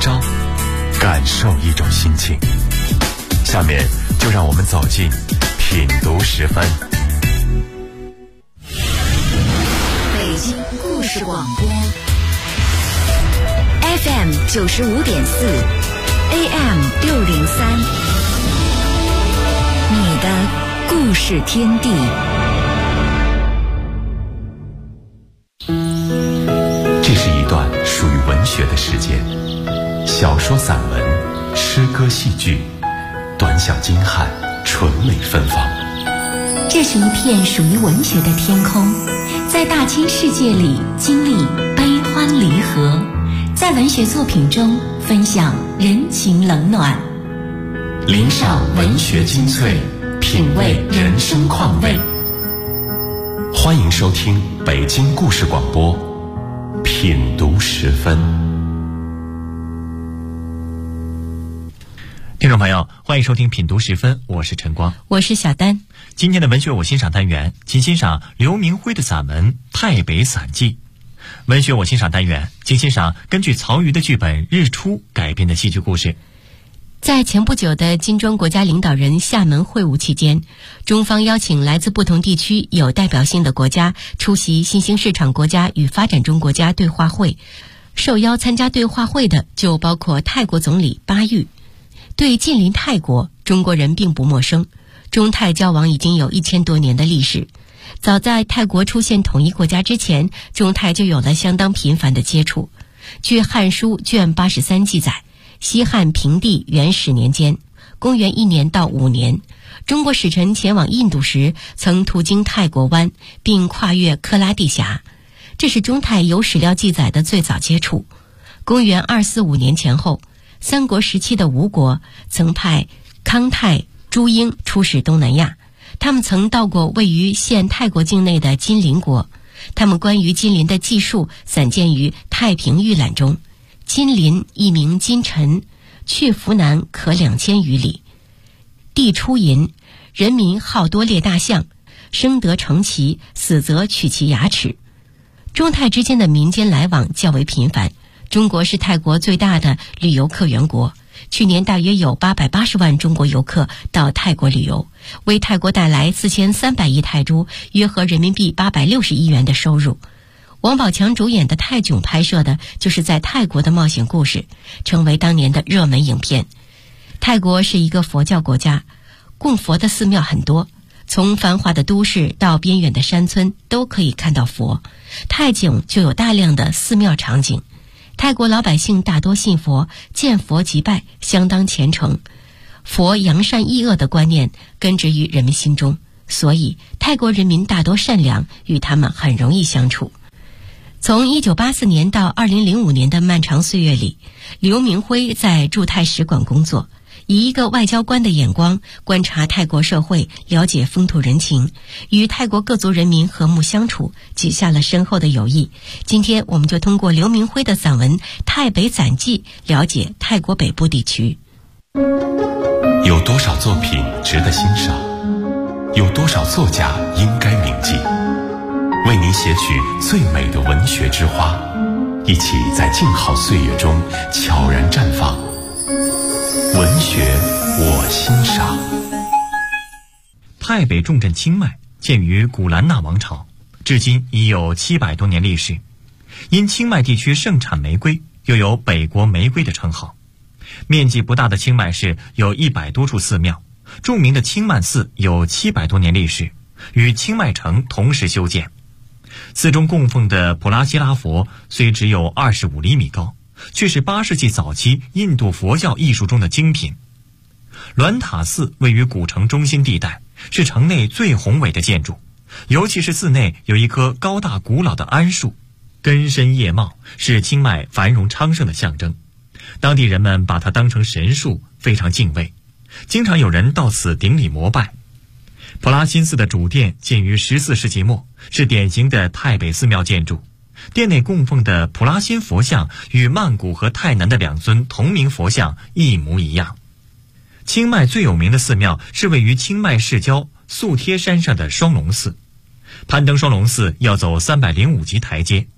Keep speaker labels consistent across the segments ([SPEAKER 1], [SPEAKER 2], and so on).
[SPEAKER 1] 朝，感受一种心情。下面就让我们走进品读时分。
[SPEAKER 2] 北京故事广播 FM 95.4 AM 603，你的故事天地。
[SPEAKER 1] 这是一段属于文学的时间，小说、散文、诗歌、戏剧，短小精悍，纯美芬芳。
[SPEAKER 3] 这是一片属于文学的天空，在大千世界里经历悲欢离合，在文学作品中分享人情冷暖，
[SPEAKER 1] 领赏文学精粹，品味人生况味。欢迎收听北京故事广播品读时分。
[SPEAKER 4] 听众朋友，欢迎收听品读时分，我是陈光，
[SPEAKER 3] 我是小丹。
[SPEAKER 4] 今天的文学我欣赏单元，请欣赏刘明辉的散文《太北散记》。文学我欣赏单元，请欣赏根据曹禺的剧本《日出》改编的戏剧故事。
[SPEAKER 3] 在前不久的金砖国家领导人厦门会晤期间，中方邀请来自不同地区有代表性的国家出席新兴市场国家与发展中国家对话会。受邀参加对话会的就包括泰国总理巴育。对近邻泰国，中国人并不陌生，中泰交往已经有1000多年的历史。早在泰国出现统一国家之前，中泰就有了相当频繁的接触。据《汉书》卷83记载，西汉平帝元始年间，公元1年到5年，中国使臣前往印度时，曾途经泰国湾，并跨越科拉地峡。这是中泰有史料记载的最早接触。公元245年前后，三国时期的吴国曾派康泰、朱英出使东南亚，他们曾到过位于现泰国境内的金陵国。他们关于金陵的记述散见于《太平御览》中。金陵一名金臣，去福南可2000余里。地出淫，人民好多猎大象，生得成其，死则取其牙齿。中泰之间的民间来往较为频繁。中国是泰国最大的旅游客源国，去年大约有880万中国游客到泰国旅游，为泰国带来4300亿泰铢，约合人民币860亿元的收入。王宝强主演的泰囧拍摄的就是在泰国的冒险故事，成为当年的热门影片。泰国是一个佛教国家，供佛的寺庙很多，从繁华的都市到边远的山村都可以看到佛。泰囧就有大量的寺庙场景。泰国老百姓大多信佛，见佛即拜，相当虔诚。佛扬善抑恶的观念根植于人们心中，所以泰国人民大多善良，与他们很容易相处。从1984年到2005年的漫长岁月里，刘明辉在驻泰使馆工作，以一个外交官的眼光观察泰国社会，了解风土人情，与泰国各族人民和睦相处，结下了深厚的友谊。今天我们就通过刘明辉的散文《太北散记》了解泰国北部地区。
[SPEAKER 1] 有多少作品值得欣赏？有多少作家应该铭记？为您写取最美的文学之花，一起在静好岁月中悄然绽放。文学我欣赏。
[SPEAKER 4] 泰北重镇清迈建于古兰纳王朝，至今已有700多年历史。因清迈地区盛产玫瑰，又有北国玫瑰的称号。面积不大的清迈市有100多处寺庙，著名的清迈寺有700多年历史，与清迈城同时修建。寺中供奉的普拉希拉佛虽只有25厘米高，却是8世纪早期印度佛教艺术中的精品。鸾塔寺位于古城中心地带，是城内最宏伟的建筑，尤其是寺内有一棵高大古老的桉树，根深叶茂，是清迈繁荣昌盛的象征。当地人们把它当成神树，非常敬畏，经常有人到此顶礼膜拜。普拉辛寺的主殿建于14世纪末，是典型的泰北寺庙建筑。殿内供奉的普拉辛佛像与曼谷和泰南的2尊同名佛像一模一样。清迈最有名的寺庙是位于清迈市郊素贴山上的双龙寺。攀登双龙寺要走305级台阶，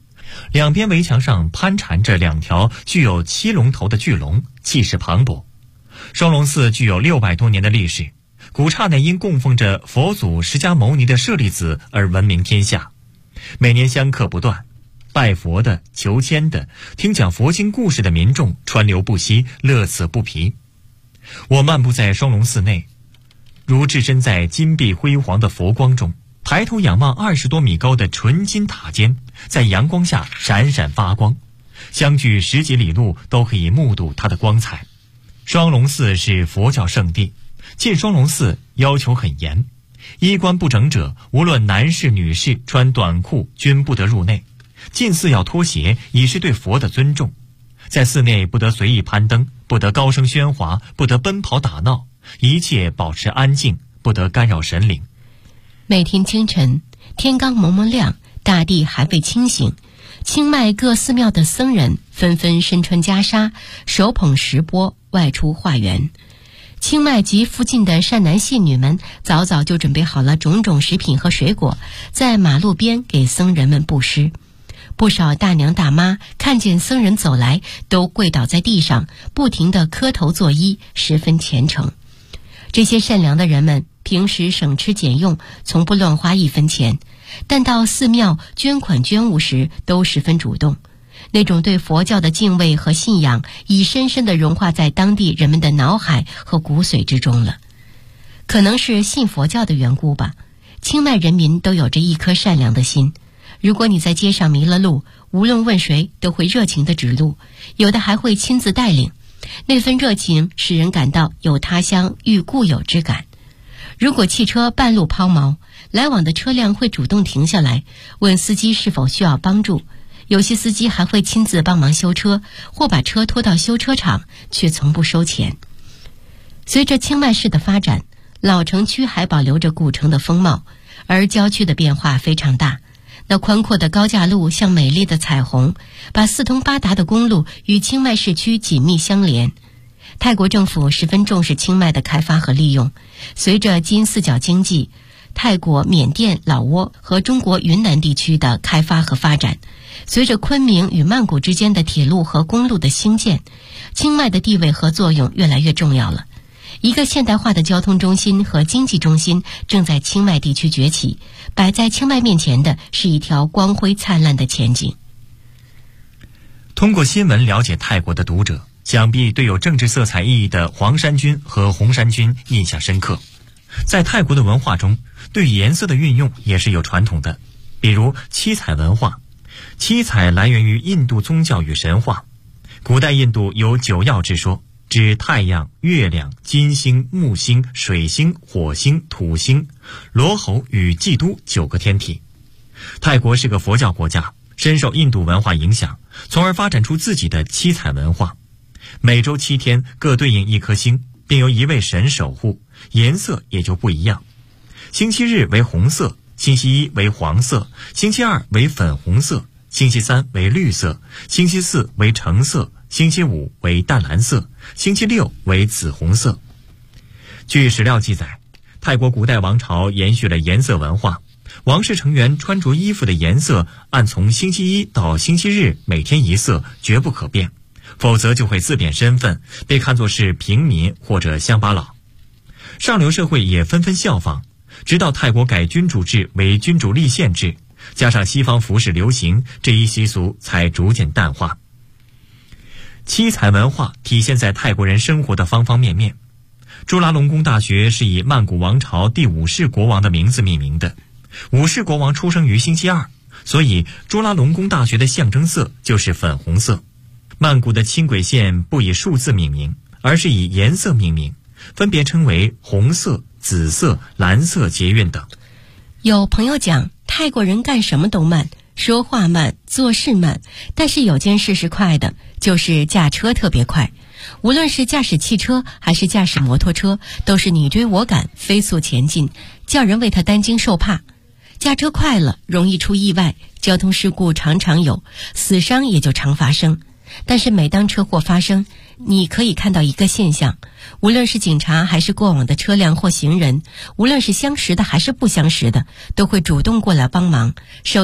[SPEAKER 4] 两边围墙上攀缠着2条具有7龙头的巨龙，气势磅礴。双龙寺具有600多年的历史，古刹内因供奉着佛祖释迦牟尼的舍利子而闻名天下，每年香客不断，拜佛的、求签的、听讲佛经故事的民众川流不息，乐此不疲。我漫步在双龙寺内，如置身在金碧辉煌的佛光中，抬头仰望20多米高的纯金塔尖，在阳光下闪闪发光，相距10几里路都可以目睹它的光彩。双龙寺是佛教圣地，进双龙寺要求很严，衣冠不整者，无论男士女士，穿短裤均不得入内。进寺要脱鞋，以示对佛的尊重。在寺内不得随意攀登，不得高声喧哗，不得奔跑打闹，一切保持安静，不得干扰神灵。
[SPEAKER 3] 每天清晨，天刚蒙蒙亮，大地还未清醒，清迈各寺庙的僧人纷纷身穿袈裟，手捧石钵外出化缘。清迈及附近的善男信女们早早就准备好了种种食品和水果，在马路边给僧人们布施。不少大娘大妈看见僧人走来，都跪倒在地上，不停地磕头作揖，十分虔诚。这些善良的人们平时省吃俭用，从不乱花1分钱，但到寺庙捐款捐物时都十分主动。那种对佛教的敬畏和信仰已深深地融化在当地人们的脑海和骨髓之中了。可能是信佛教的缘故吧，清迈人民都有着一颗善良的心。如果你在街上迷了路，无论问谁都会热情地指路，有的还会亲自带领。那份热情使人感到有他乡遇故友之感。如果汽车半路抛锚，来往的车辆会主动停下来，问司机是否需要帮助。有些司机还会亲自帮忙修车，或把车拖到修车厂，却从不收钱。随着清迈市的发展，老城区还保留着古城的风貌，而郊区的变化非常大。那宽阔的高架路像美丽的彩虹，把四通八达的公路与清迈市区紧密相连。泰国政府十分重视清迈的开发和利用。随着金四角经济、泰国、缅甸、老挝和中国云南地区的开发和发展，随着昆明与曼谷之间的铁路和公路的兴建，清迈的地位和作用越来越重要了。一个现代化的交通中心和经济中心正在清迈地区崛起，摆在清迈面前的是一条光辉灿烂的前景。
[SPEAKER 4] 通过新闻了解泰国的读者，想必对有政治色彩意义的黄衫军和红衫军印象深刻。在泰国的文化中，对颜色的运用也是有传统的，比如七彩文化。七彩来源于印度宗教与神话。古代印度有9曜之说，指太阳、月亮、金星、木星、水星、火星、土星、罗喉与基督9个天体。泰国是个佛教国家，深受印度文化影响，从而发展出自己的七彩文化。每周7天各对应一颗星，并由一位神守护，颜色也就不一样。星期日为红色，星期一为黄色，星期二为粉红色，星期三为绿色，星期四为橙色，星期五为淡蓝色，星期六为紫红色。据史料记载，泰国古代王朝延续了颜色文化，王室成员穿着衣服的颜色按从星期一到星期日每天一色，绝不可变，否则就会自贬身份，被看作是平民或者乡巴佬。上流社会也纷纷效仿，直到泰国改君主制为君主立宪制，加上西方服饰流行，这一习俗才逐渐淡化。七彩文化体现在泰国人生活的方方面面。朱拉隆功大学是以曼谷王朝第5世国王的名字命名的。5世国王出生于星期二，所以朱拉隆功大学的象征色就是粉红色。曼谷的轻轨线不以数字命名，而是以颜色命名，分别称为红色、紫色、蓝色捷运等。
[SPEAKER 3] 有朋友讲，泰国人干什么都慢，说话慢，做事慢，但是有件事是快的，就是驾车特别快。无论是驾驶汽车还是驾驶摩托车，都是你追我赶，飞速前进，叫人为他担惊受怕。驾车快了，容易出意外，交通事故常常有，死伤也就常发生。但是每当车祸发生，你可以看到一个现象，无论是警察还是过往的车辆或行人，无论是相识的还是不相识的，都会主动过来帮忙，首先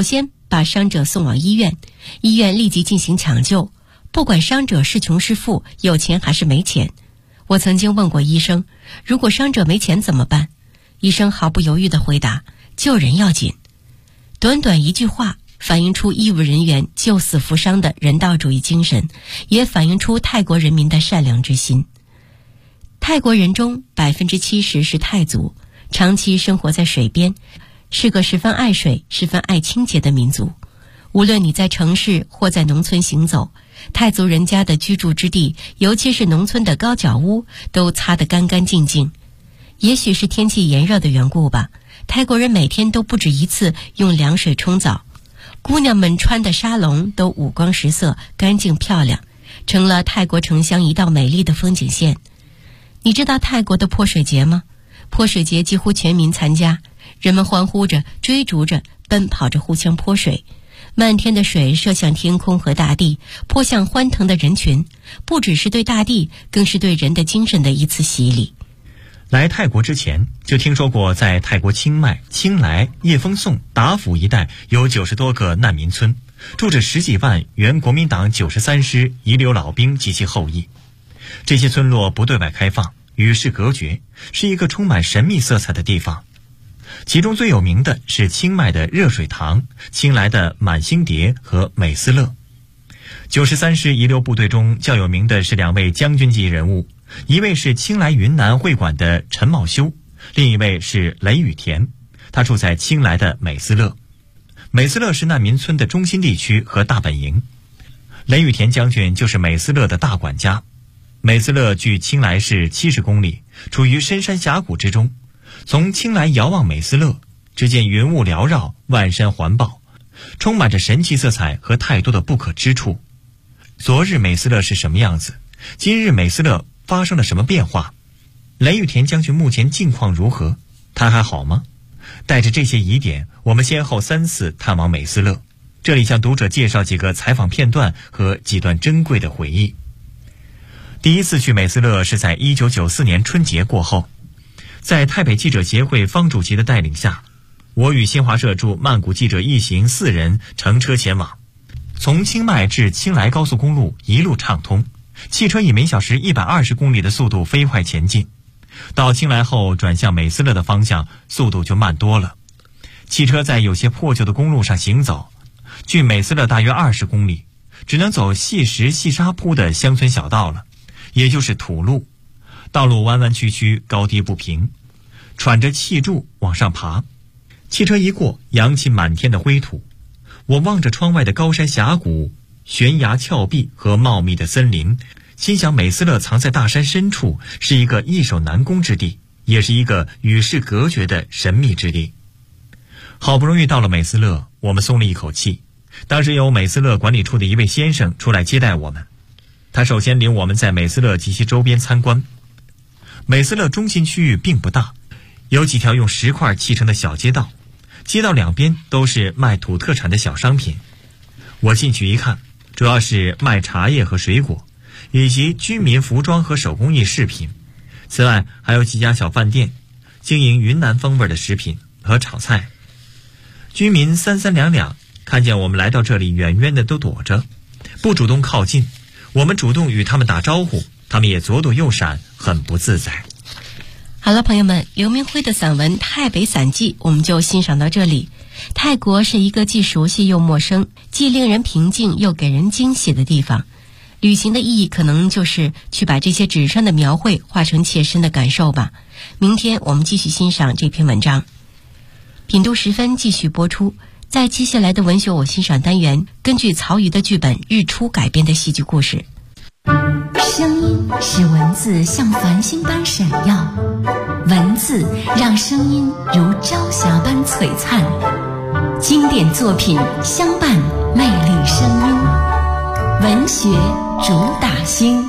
[SPEAKER 3] 把伤者送往医院，医院立即进行抢救，不管伤者是穷是富，有钱还是没钱。我曾经问过医生，如果伤者没钱怎么办？医生毫不犹豫地回答，救人要紧。短短一句话，反映出医务人员救死扶伤的人道主义精神，也反映出泰国人民的善良之心。泰国人中70%是泰族，长期生活在水边，是个十分爱水、十分爱清洁的民族。无论你在城市或在农村行走，泰族人家的居住之地，尤其是农村的高脚屋，都擦得干干净净。也许是天气炎热的缘故吧，泰国人每天都不止一次用凉水冲澡，姑娘们穿的纱笼都五光十色，干净漂亮，成了泰国城乡一道美丽的风景线。你知道泰国的泼水节吗？泼水节几乎全民参加，人们欢呼着、追逐着、奔跑着，互相泼水。漫天的水射向天空和大地，泼向欢腾的人群，不只是对大地，更是对人的精神的一次洗礼。
[SPEAKER 4] 来泰国之前就听说过，在泰国清迈、清莱、叶风颂、达府一带有90多个难民村，住着10几万原国民党93师遗留老兵及其后裔。这些村落不对外开放，与世隔绝，是一个充满神秘色彩的地方。其中最有名的是清迈的热水塘、清莱的满星蝶和美斯乐。93师遗留部队中较有名的是2位将军级人物，一位是清莱云南会馆的陈茂修，另一位是雷雨田，他住在清莱的美斯乐。美斯乐是难民村的中心地区和大本营，雷雨田将军就是美斯乐的大管家。美斯乐距清莱市70公里，处于深山峡谷之中。从清莱遥望美斯乐，只见云雾缭绕，万山环抱，充满着神奇色彩和太多的不可知处。昨日美斯乐是什么样子？今日美斯乐发生了什么变化？雷雨田将军目前境况如何？他还好吗？带着这些疑点，我们先后3次探望美斯乐。这里向读者介绍几个采访片段和几段珍贵的回忆。第一次去美斯乐是在1994年春节过后，在台北记者协会方主席的带领下，我与新华社驻曼谷记者一行4人乘车前往。从清迈至清莱高速公路一路畅通，汽车以每小时120公里的速度飞快前进。到清莱后转向美斯乐的方向，速度就慢多了。汽车在有些破旧的公路上行走，距美斯乐大约20公里，只能走细石细沙铺的乡村小道了，也就是土路。道路弯弯曲曲，高低不平，喘着气柱往上爬。汽车一过，扬起满天的灰土。我望着窗外的高山峡谷、悬崖峭壁和茂密的森林，心想美斯乐藏在大山深处，是一个易守难攻之地，也是一个与世隔绝的神秘之地。好不容易到了美斯乐，我们松了一口气。当时由美斯乐管理处的一位先生出来接待我们，他首先领我们在美斯乐及其周边参观。美斯乐中心区域并不大，有几条用石块砌成的小街道，街道两边都是卖土特产的小商品。我进去一看，主要是卖茶叶和水果，以及居民服装和手工艺饰品。此外还有几家小饭店，经营云南风味的食品和炒菜。居民三三两两看见我们来到这里，远远的都躲着，不主动靠近。我们主动与他们打招呼，他们也左躲右闪，很不自在。
[SPEAKER 3] 好了，朋友们，刘明辉的散文《泰北散记》我们就欣赏到这里。泰国是一个既熟悉又陌生，既令人平静又给人惊喜的地方。旅行的意义可能就是去把这些纸上的描绘化成切身的感受吧。明天我们继续欣赏这篇文章。品读10分继续播出。在接下来的文学我欣赏单元，根据曹禺的剧本《日出》改编的戏剧故事。
[SPEAKER 2] 声音使文字像繁星般闪耀，文字让声音如朝霞般璀璨。经典作品相伴，魅力声音，文学主打星。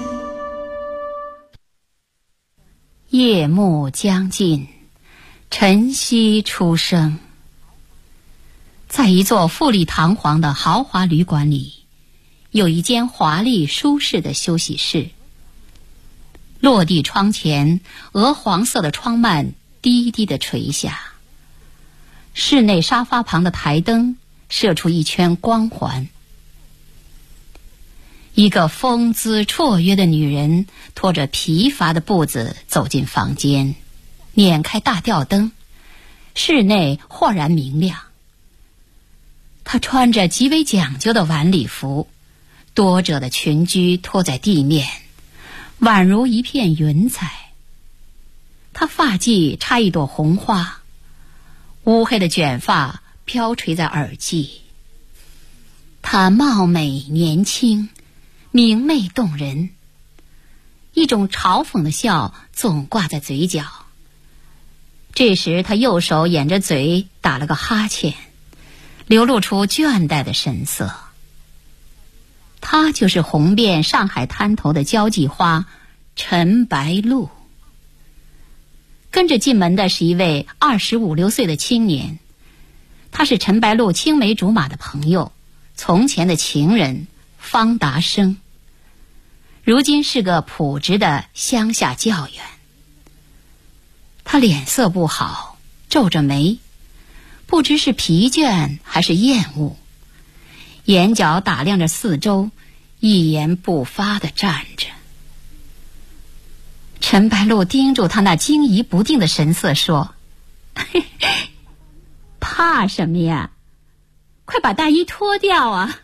[SPEAKER 2] 夜幕将近，晨曦初升。在一座富丽堂皇的豪华旅馆里，有一间华丽舒适的休息室。落地窗前，鹅黄色的窗幔低低地垂下。室内沙发旁的台灯射出一圈光环。一个风姿绰约的女人拖着疲乏的步子走进房间，捻开大吊灯，室内豁然明亮。她穿着极为讲究的晚礼服，多褶的裙裾拖在地面，宛如一片云彩。她发髻插一朵红花，乌黑的卷发飘垂在耳际。她貌美年轻，明媚动人，一种嘲讽的笑总挂在嘴角。这时他右手掩着嘴打了个哈欠，流露出倦怠的神色。他就是红遍上海滩头的交际花陈白露。跟着进门的是一位25、26岁的青年，他是陈白露青梅竹马的朋友，从前的情人方达生，如今是个朴质的乡下教员。他脸色不好，皱着眉，不知是疲倦还是厌恶，眼角打量着四周，一言不发地站着。陈白露盯住他那惊疑不定的神色说：怕什么呀？快把大衣脱掉啊！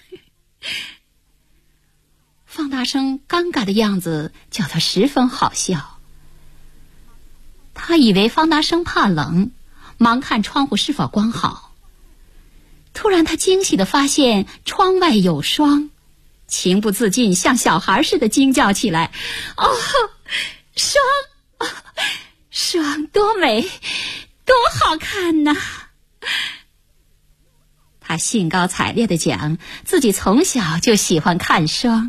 [SPEAKER 2] 方大生尴尬的样子叫他十分好笑。他以为方大生怕冷，忙看窗户是否关好。突然他惊喜地发现窗外有霜，情不自禁像小孩似的惊叫起来：哦，霜，霜多美，多好看呐！他兴高采烈地讲，自己从小就喜欢看霜。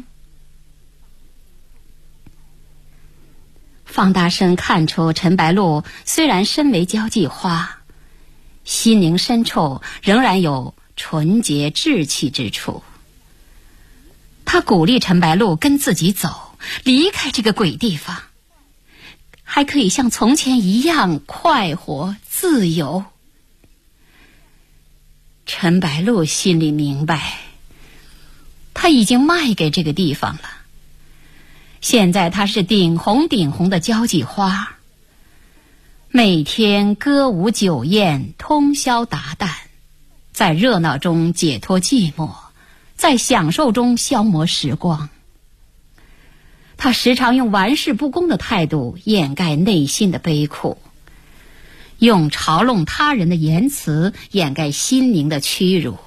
[SPEAKER 2] 方大生看出陈白露虽然身为交际花，心灵深处仍然有纯洁稚气之处。他鼓励陈白露跟自己走，离开这个鬼地方，还可以像从前一样快活自由。陈白露心里明白，他已经卖给这个地方了。现在他是顶红顶红的交际花，每天歌舞酒宴，通宵达旦，在热闹中解脱寂寞，在享受中消磨时光。他时常用玩世不恭的态度掩盖内心的悲苦，用嘲弄他人的言辞掩盖心灵的屈辱。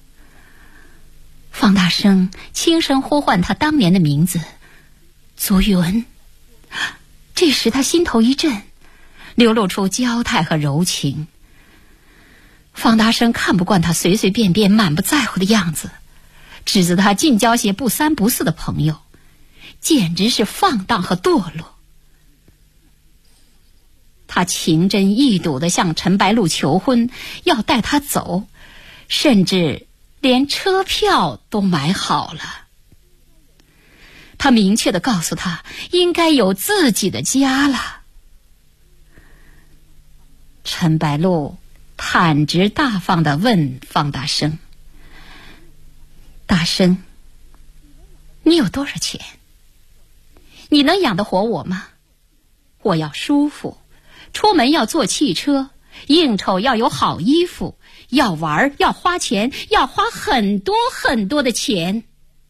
[SPEAKER 2] 方大生轻声呼唤他当年的名字：祖云。这时他心头一震，流露出娇态和柔情。方大生看不惯他随随便便满不在乎的样子，指责他尽交些不三不四的朋友，简直是放荡和堕落。他情真意笃地向陈白露求婚，要带她走，甚至连车票都买好了。他明确地告诉她，应该有自己的家了。陈白露坦直大方地问方大生：大生，你有多少钱？你能养得活我吗？我要舒服，出门要坐汽车，应酬要有好衣服，要玩要花钱，要花很多很多的钱。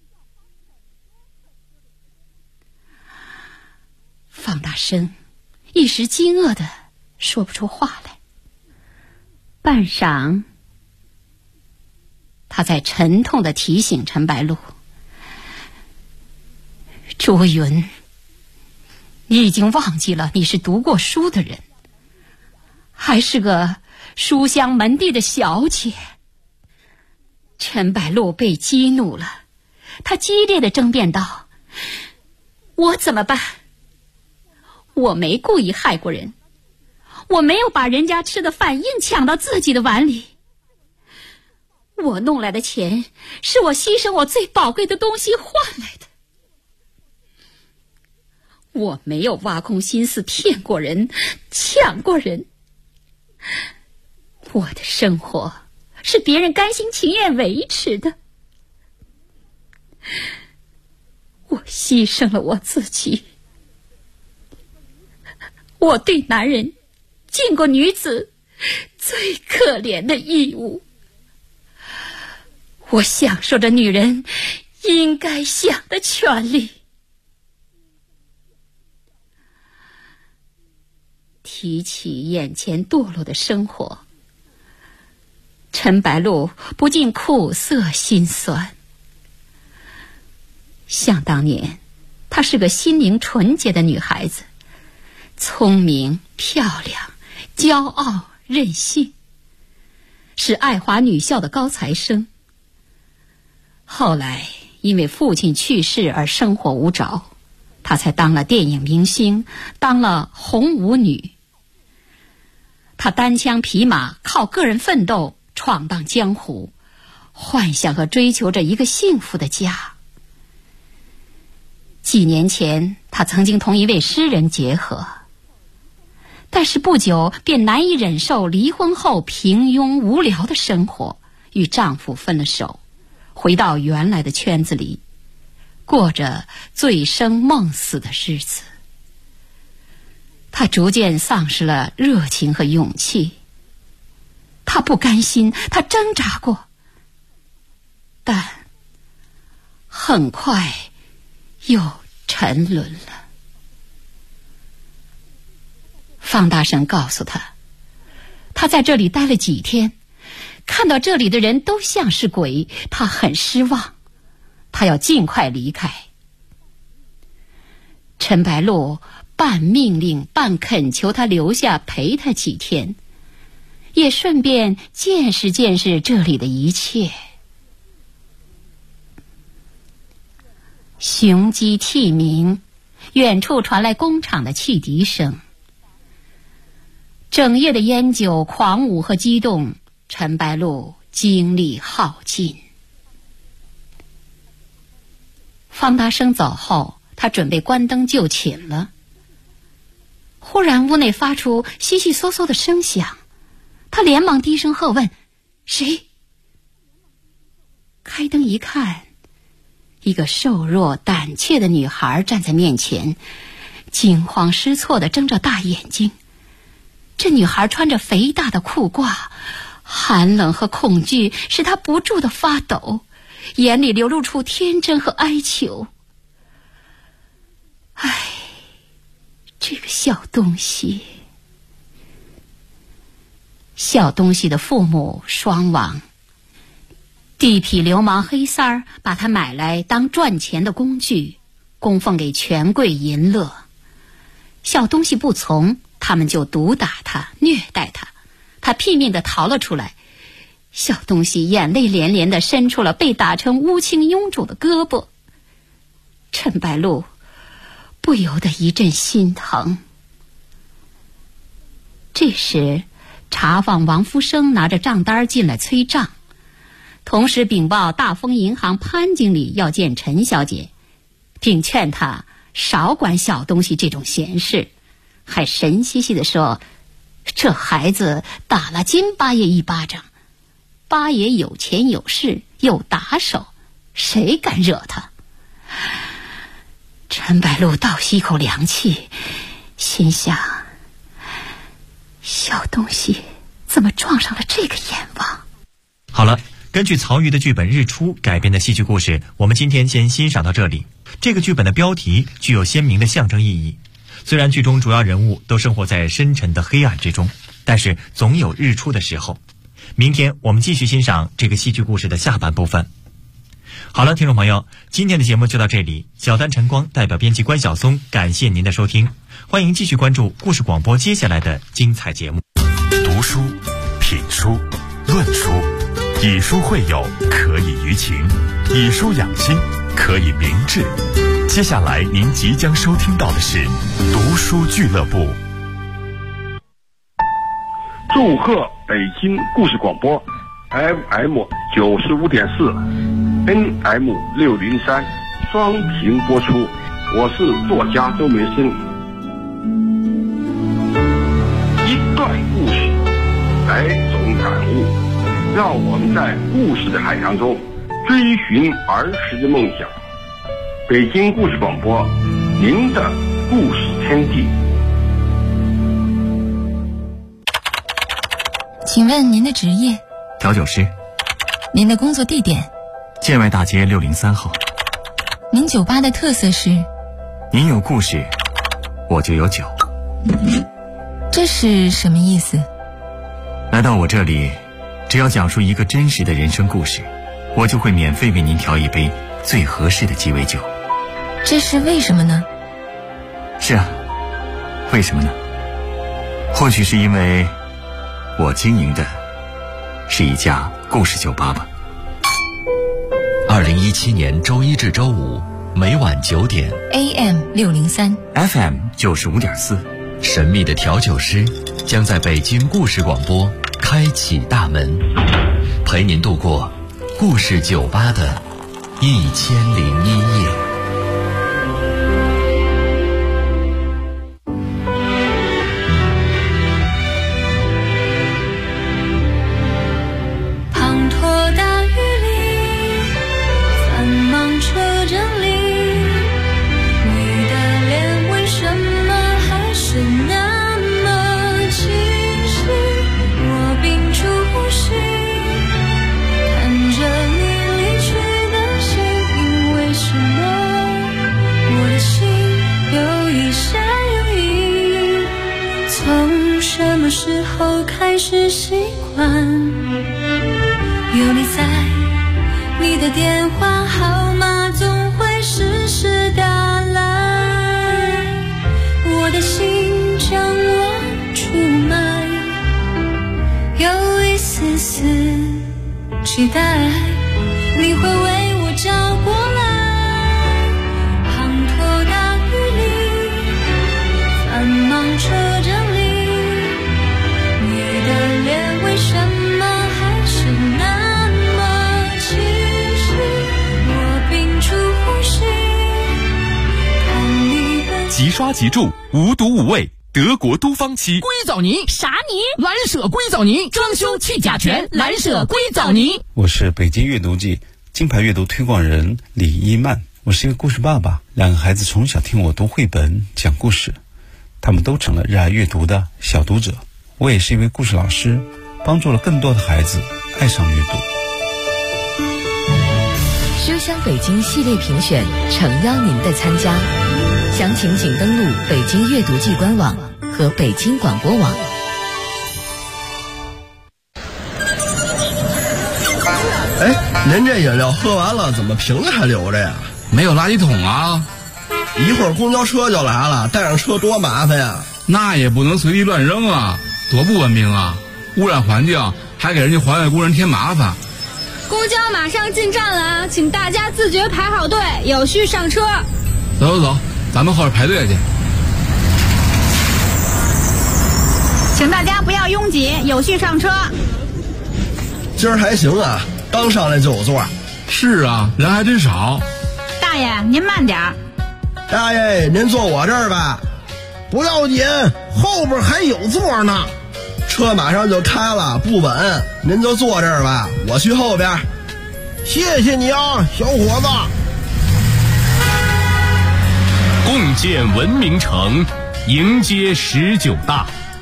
[SPEAKER 2] 方大生一时惊愕的说不出话来，半晌，他才沉痛地提醒陈白露：卓云，你已经忘记了你是读过书的人，还是个书香门第的小姐。陈白露被激怒了，她激烈地争辩道：我怎么办？我没故意害过人，我没有把人家吃的饭硬抢到自己的碗里，我弄来的钱是我牺牲我最宝贵的东西换来的。我没有挖空心思骗过人，抢过人。我的生活是别人甘心情愿维持的。我牺牲了我自己，我对男人尽过女子最可怜的义务，我享受着女人应该享的权利。提起眼前堕落的生活，陈白露不禁苦涩心酸。想当年，她是个心灵纯洁的女孩子，聪明漂亮，骄傲任性，是爱华女校的高材生。后来因为父亲去世而生活无着，她才当了电影明星，当了红舞女。她单枪匹马，靠个人奋斗闯荡江湖，幻想和追求着一个幸福的家。几年前，她曾经同一位诗人结合，但是不久便难以忍受离婚后平庸无聊的生活，与丈夫分了手，回到原来的圈子里，过着醉生梦死的日子。她逐渐丧失了热情和勇气，她不甘心，她挣扎过，但很快又沉沦了。方大生告诉他，他在这里待了几天，看到这里的人都像是鬼，他很失望，他要尽快离开。陈白露半命令半恳求他留下陪他几天，也顺便见识见识这里的一切。雄鸡啼鸣，远处传来工厂的汽笛声。整夜的烟酒狂舞和激动，陈白露精力耗尽。方大生走后，他准备关灯就寝了。忽然屋内发出悉悉嗦嗦的声响，他连忙低声喝问：谁？开灯一看，一个瘦弱胆怯的女孩站在面前，惊慌失措地睁着大眼睛。这女孩穿着肥大的裤褂，寒冷和恐惧使她不住地发抖，眼里流露出天真和哀求。唉，这个小东西。小东西的父母双亡，地痞流氓黑三儿把他买来当赚钱的工具，供奉给权贵淫乐。小东西不从，他们就毒打他，虐待他，他拼命地逃了出来。小东西眼泪连连地伸出了被打成乌青臃肿的胳膊。陈白露不由得一阵心疼。这时茶坊王福生拿着账单进来催账，同时禀报大丰银行潘经理要见陈小姐，并劝她少管小东西这种闲事，还神兮兮地说，这孩子打了金八爷一巴掌，八爷有钱有势有打手，谁敢惹他？陈白露倒吸一口凉气，心想，小东西怎么撞上了这个阎王？
[SPEAKER 4] 好了，根据曹禺的剧本《日出》改编的戏剧故事，我们今天先欣赏到这里。这个剧本的标题具有鲜明的象征意义。虽然剧中主要人物都生活在深沉的黑暗之中，但是总有日出的时候。明天我们继续欣赏这个戏剧故事的下半部分。好了，听众朋友，今天的节目就到这里。小丹晨光代表编辑关晓松，感谢您的收听。欢迎继续关注故事广播接下来的精彩节目。
[SPEAKER 1] 读书、品书、论书，以书会友，可以娱情；以书养心，可以明志。接下来您即将收听到的是读书俱乐部。
[SPEAKER 5] 祝贺北京故事广播 FM 95.4 NM 603双屏播出，我是作家周梅生。一段故事，百种感悟， 让我们在故事的海洋中追寻儿时的梦想。北京故事广播，您的故事天地。
[SPEAKER 6] 请问您的职业？
[SPEAKER 7] 调酒师。
[SPEAKER 6] 您的工作地点？
[SPEAKER 7] 建外大街603号。
[SPEAKER 6] 您酒吧的特色是？
[SPEAKER 7] 您有故事，我就有酒。
[SPEAKER 6] 这是什么意思？
[SPEAKER 7] 来到我这里，只要讲述一个真实的人生故事，我就会免费为您调一杯最合适的鸡尾酒。
[SPEAKER 6] 这是为什么呢？
[SPEAKER 7] 是啊，为什么呢？或许是因为我经营的是一家故事酒吧吧。
[SPEAKER 1] 2017年周一至周五每晚9点
[SPEAKER 6] AM 603
[SPEAKER 7] FM 95.4，
[SPEAKER 1] 神秘的调酒师将在北京故事广播开启大门，陪您度过故事酒吧的1001夜。
[SPEAKER 8] 什么时候开始习惯有你在，你的电话号码总会时时打来，我的心将我出卖，有一丝丝期待你会为我找过来，滂沱大雨里，繁忙车阵里，脸为什么还是那么清晰？我屏住呼吸，看你的
[SPEAKER 9] 即刷即住，无毒无味，德国都芳漆。
[SPEAKER 10] 硅藻泥？啥泥？蓝舍硅藻泥，装修去甲醛，蓝舍硅藻泥。
[SPEAKER 11] 我是北京阅读季金牌阅读推广人李一曼，我是一个故事爸爸，两个孩子从小听我读绘本讲故事，他们都成了热爱阅读的小读者。我也是一位故事老师，帮助了更多的孩子爱上阅读。
[SPEAKER 12] 书香北京系列评选诚邀您的参加，详情请登录北京阅读季官网和北京广播网。
[SPEAKER 13] 哎，您这饮料喝完了怎么瓶子还留着呀？
[SPEAKER 14] 没有垃圾桶啊。
[SPEAKER 13] 一会儿公交车就来了，带上车多麻烦呀。
[SPEAKER 14] 那也不能随地乱扔啊，多不文明啊，污染环境，还给人家环卫工人添麻烦。
[SPEAKER 15] 公交马上进站了，请大家自觉排好队，有序上车。
[SPEAKER 14] 走，咱们后边排队去。
[SPEAKER 15] 请大家不要拥挤，有序上车。
[SPEAKER 13] 今儿还行啊，刚上来就有座。
[SPEAKER 14] 是啊，人还真少。
[SPEAKER 15] 大爷，您慢点儿。
[SPEAKER 13] 大爷，您坐我这儿吧。不要紧，后边还有座呢。车马上就开了，不稳，您就坐这儿吧，我去后边。谢谢你啊，小伙子。
[SPEAKER 9] 共建文明城，迎接19大。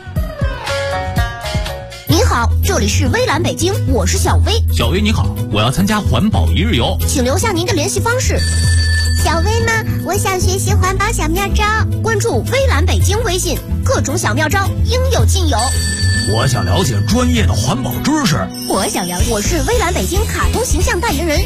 [SPEAKER 16] 您好，这里是微蓝北京，我是小薇。
[SPEAKER 9] 小薇你好，我要参加环保一日游，
[SPEAKER 16] 请留下您的联系方式。小薇呢，我想学习环保小妙招，关注微蓝北京微信，各种小妙招应有尽有。
[SPEAKER 9] 我想了解专业的环保知识。
[SPEAKER 16] 我是微蓝北京卡通形象代言人